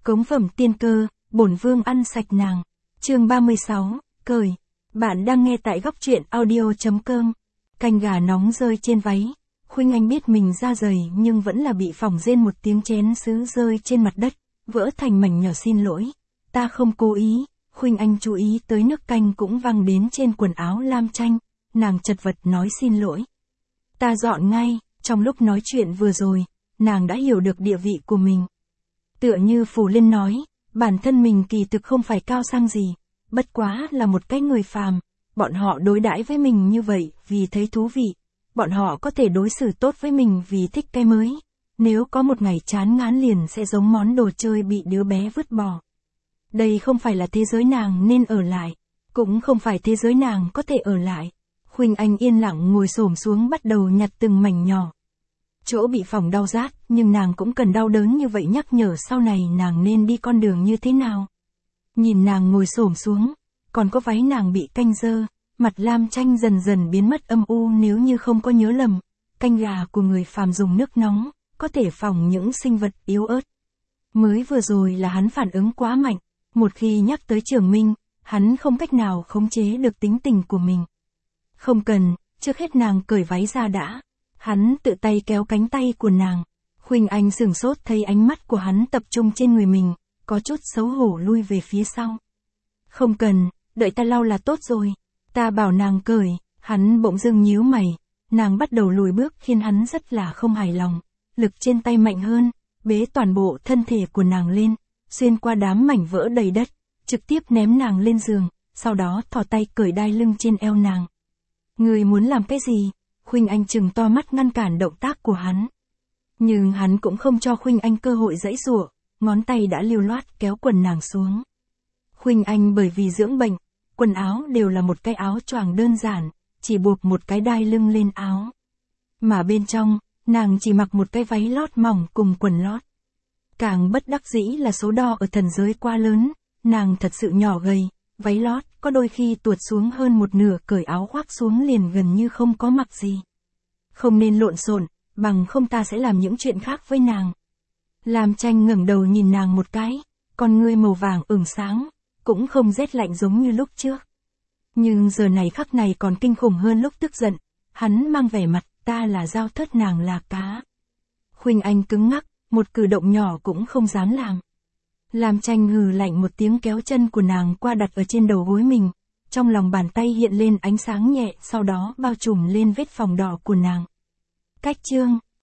Cống phẩm tiên cơ, bổn vương ăn sạch nàng. Chương 36, cởi. Bạn đang nghe tại góc truyện audio.com. Canh gà nóng rơi trên váy. Khuynh Anh biết mình da dày nhưng vẫn là bị phỏng rên một tiếng chén sứ rơi trên mặt đất, vỡ thành mảnh nhỏ. Xin lỗi. Ta không cố ý. Khuynh Anh chú ý tới nước canh cũng văng đến trên quần áo Lam Tranh. Nàng chật vật nói xin lỗi. Ta dọn ngay. Trong lúc nói chuyện vừa rồi, nàng đã hiểu được địa vị của mình. Tựa như Phù Liên nói, bản thân mình kỳ thực không phải cao sang gì, bất quá là một cái người phàm. Bọn họ đối đãi với mình như vậy vì thấy thú vị. Bọn họ có thể đối xử tốt với mình vì thích cái mới. Nếu có một ngày chán ngán liền sẽ giống món đồ chơi bị đứa bé vứt bỏ. Đây không phải là thế giới nàng nên ở lại, cũng không phải thế giới nàng có thể ở lại. Khuynh Anh yên lặng ngồi xổm xuống bắt đầu nhặt từng mảnh nhỏ. Chỗ bị phỏng đau rát, nhưng nàng cũng cần đau đớn như vậy nhắc nhở sau này nàng nên đi con đường như thế nào. Nhìn nàng ngồi xổm xuống, còn có váy nàng bị canh dơ, mặt Lam Tranh dần dần biến mất âm u. Nếu như không có nhớ lầm, canh gà của người phàm dùng nước nóng, có thể phỏng những sinh vật yếu ớt. Mới vừa rồi là hắn phản ứng quá mạnh, một khi nhắc tới Trường Minh, hắn không cách nào khống chế được tính tình của mình. Không cần, trước hết nàng cởi váy ra đã. Hắn tự tay kéo cánh tay của nàng. Khuynh Anh sửng sốt thấy ánh mắt của hắn tập trung trên người mình, có chút xấu hổ lui về phía sau. Không cần, đợi ta lau là tốt rồi. Ta bảo nàng cởi, hắn bỗng dưng nhíu mày. Nàng bắt đầu lùi bước khiến hắn rất là không hài lòng. Lực trên tay mạnh hơn, bế toàn bộ thân thể của nàng lên, xuyên qua đám mảnh vỡ đầy đất, trực tiếp ném nàng lên giường, sau đó thò tay cởi đai lưng trên eo nàng. Ngươi muốn làm cái gì? Khuynh Anh trừng to mắt ngăn cản động tác của hắn. Nhưng hắn cũng không cho Khuynh Anh cơ hội giãy giụa, ngón tay đã lưu loát kéo quần nàng xuống. Khuynh Anh bởi vì dưỡng bệnh, quần áo đều là một cái áo choàng đơn giản, chỉ buộc một cái đai lưng lên áo. Mà bên trong, nàng chỉ mặc một cái váy lót mỏng cùng quần lót. Càng bất đắc dĩ là số đo ở thần giới quá lớn, nàng thật sự nhỏ gầy, váy lót có đôi khi tuột xuống hơn một nửa, cởi áo khoác xuống liền gần như không có mặc gì. Không nên lộn xộn, bằng không ta sẽ làm những chuyện khác với nàng. Lam Tranh ngẩng đầu nhìn nàng một cái, con ngươi màu vàng ửng sáng, cũng không rét lạnh giống như lúc trước. Nhưng giờ này khắc này còn kinh khủng hơn lúc tức giận, hắn mang vẻ mặt, ta là dao thớt nàng là cá. Khuynh Anh cứng ngắc, một cử động nhỏ cũng không dám làm. Lam Tranh hừ lạnh một tiếng kéo chân của nàng qua đặt ở trên đầu gối mình, trong lòng bàn tay hiện lên ánh sáng nhẹ, sau đó bao trùm lên vết phỏng đỏ của nàng. Cách chương